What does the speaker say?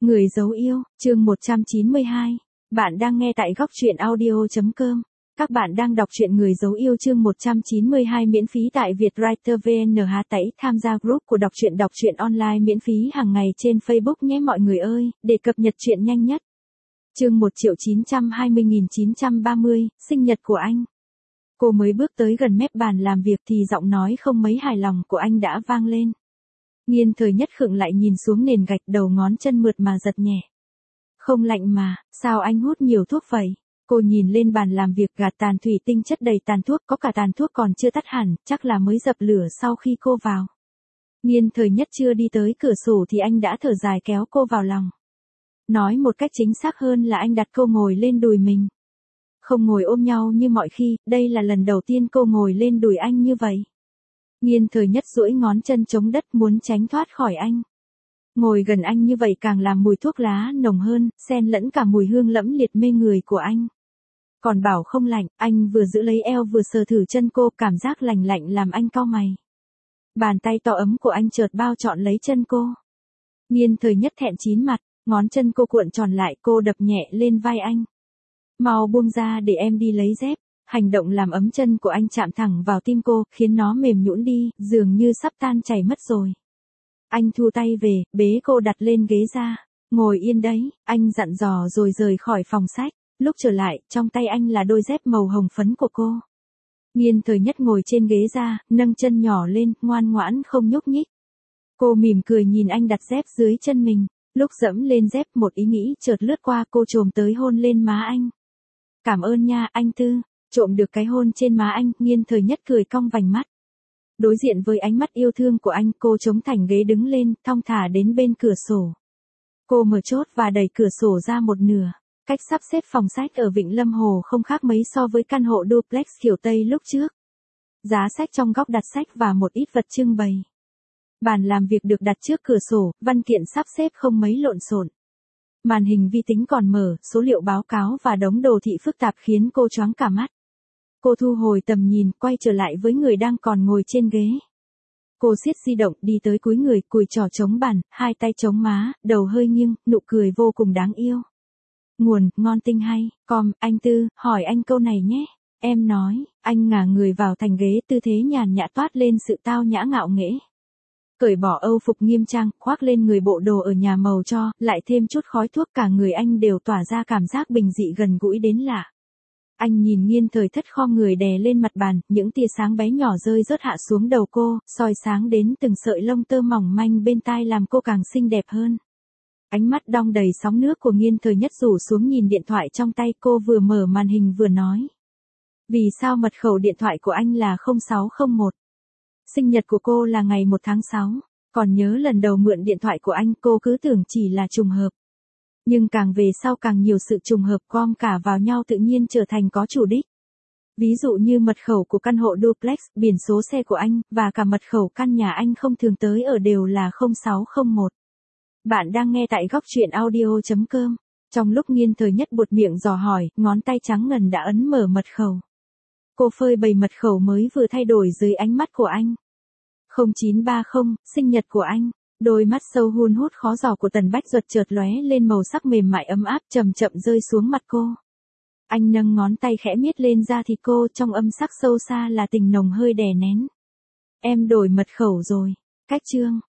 Người dấu yêu, chương 192. Bạn đang nghe tại góc truyện audio.com. Các bạn đang đọc truyện Người dấu yêu chương 192 miễn phí tại Vietwriter VN. Tẩy tham gia group của đọc truyện online miễn phí hàng ngày trên Facebook nhé mọi người ơi, để cập nhật truyện nhanh nhất. Chương 1.920.930, sinh nhật của anh. Cô mới bước tới gần mép bàn làm việc thì giọng nói không mấy hài lòng của anh đã vang lên. Nghiên Thời Nhất khựng lại nhìn xuống nền gạch, đầu ngón chân mượt mà giật nhẹ. Không lạnh mà, sao anh hút nhiều thuốc vậy? Cô nhìn lên bàn làm việc, gạt tàn thủy tinh chất đầy tàn thuốc, có cả tàn thuốc còn chưa tắt hẳn, chắc là mới dập lửa sau khi cô vào. Nghiên Thời Nhất chưa đi tới cửa sổ thì anh đã thở dài kéo cô vào lòng. Nói một cách chính xác hơn là anh đặt cô ngồi lên đùi mình. Không ngồi ôm nhau như mọi khi, đây là lần đầu tiên cô ngồi lên đùi anh như vậy. Nghiên Thời Nhất duỗi ngón chân chống đất muốn tránh thoát khỏi anh. Ngồi gần anh như vậy càng làm mùi thuốc lá nồng hơn, xen lẫn cả mùi hương lẫm liệt mê người của anh. Còn bảo không lạnh, anh vừa giữ lấy eo vừa sờ thử chân cô, cảm giác lạnh lạnh làm anh cau mày. Bàn tay to ấm của anh chợt bao trọn lấy chân cô. Nghiên Thời Nhất thẹn chín mặt, ngón chân cô cuộn tròn lại, cô đập nhẹ lên vai anh. Mau buông ra để em đi lấy dép. Hành động làm ấm chân của anh chạm thẳng vào tim cô, khiến nó mềm nhũn đi, dường như sắp tan chảy mất rồi. Anh thu tay về, bế cô đặt lên ghế ra. Ngồi yên đấy, anh dặn dò rồi rời khỏi phòng sách. Lúc trở lại, trong tay anh là đôi dép màu hồng phấn của cô. Nghiên Thời Nhất ngồi trên ghế ra, nâng chân nhỏ lên, ngoan ngoãn không nhúc nhích. Cô mỉm cười nhìn anh đặt dép dưới chân mình. Lúc dẫm lên dép, một ý nghĩ chợt lướt qua, cô chồm tới hôn lên má anh. Cảm ơn nha, anh Tư. Trộm được cái hôn trên má anh, Nghiên Thời Nhất cười cong vành mắt. Đối diện với ánh mắt yêu thương của anh, cô chống thành ghế đứng lên, thong thả đến bên cửa sổ. Cô mở chốt và đẩy cửa sổ ra một nửa. Cách sắp xếp phòng sách ở Vịnh Lâm Hồ không khác mấy so với căn hộ duplex kiểu Tây lúc trước. Giá sách trong góc đặt sách và một ít vật trưng bày. Bàn làm việc được đặt trước cửa sổ, văn kiện sắp xếp không mấy lộn xộn. Màn hình vi tính còn mở, số liệu báo cáo và đống đồ thị phức tạp khiến cô choáng cả mắt. Cô thu hồi tầm nhìn, quay trở lại với người đang còn ngồi trên ghế. Cô siết di động, đi tới cúi người, cùi trỏ chống bàn, hai tay chống má, đầu hơi nghiêng, nụ cười vô cùng đáng yêu. Nguồn, ngon tinh hay, anh Tư, hỏi anh câu này nhé. Em nói, anh ngả người vào thành ghế, tư thế nhàn nhã toát lên sự tao nhã ngạo nghễ. Cởi bỏ âu phục nghiêm trang, khoác lên người bộ đồ ở nhà màu cho, lại thêm chút khói thuốc, cả người anh đều tỏa ra cảm giác bình dị gần gũi đến lạ. Anh nhìn Nghiên Thời Thất khom người đè lên mặt bàn, những tia sáng bé nhỏ rơi rớt hạ xuống đầu cô, soi sáng đến từng sợi lông tơ mỏng manh bên tai làm cô càng xinh đẹp hơn. Ánh mắt đong đầy sóng nước của Nghiên Thời Nhất rủ xuống nhìn điện thoại trong tay, cô vừa mở màn hình vừa nói. Vì sao mật khẩu điện thoại của anh là 0601? Sinh nhật của cô là ngày 1 tháng 6, còn nhớ lần đầu mượn điện thoại của anh cô cứ tưởng chỉ là trùng hợp. Nhưng càng về sau càng nhiều sự trùng hợp gom cả vào nhau tự nhiên trở thành có chủ đích. Ví dụ như mật khẩu của căn hộ duplex, biển số xe của anh, và cả mật khẩu căn nhà anh không thường tới ở đều là 0601. Bạn đang nghe tại góc truyện audio.com. Trong lúc Nghiên Thời Nhất buột miệng dò hỏi, ngón tay trắng ngần đã ấn mở mật khẩu. Cô phơi bày mật khẩu mới vừa thay đổi dưới ánh mắt của anh. 0930, sinh nhật của anh. Đôi mắt sâu hun hút khó giỏ của Tần Bách Duật chợt lóe lên màu sắc mềm mại ấm áp, chậm chậm rơi xuống mặt cô. Anh nâng ngón tay khẽ miết lên da thịt cô, trong âm sắc sâu xa là tình nồng hơi đè nén. Em đổi mật khẩu rồi. Cách chương.